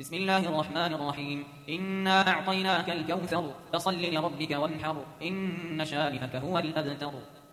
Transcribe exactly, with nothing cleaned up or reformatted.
بسم الله الرحمن الرحيم إنا أعطيناك الكوثر فصل لربك وانحر إن شانئك هو الأبتر.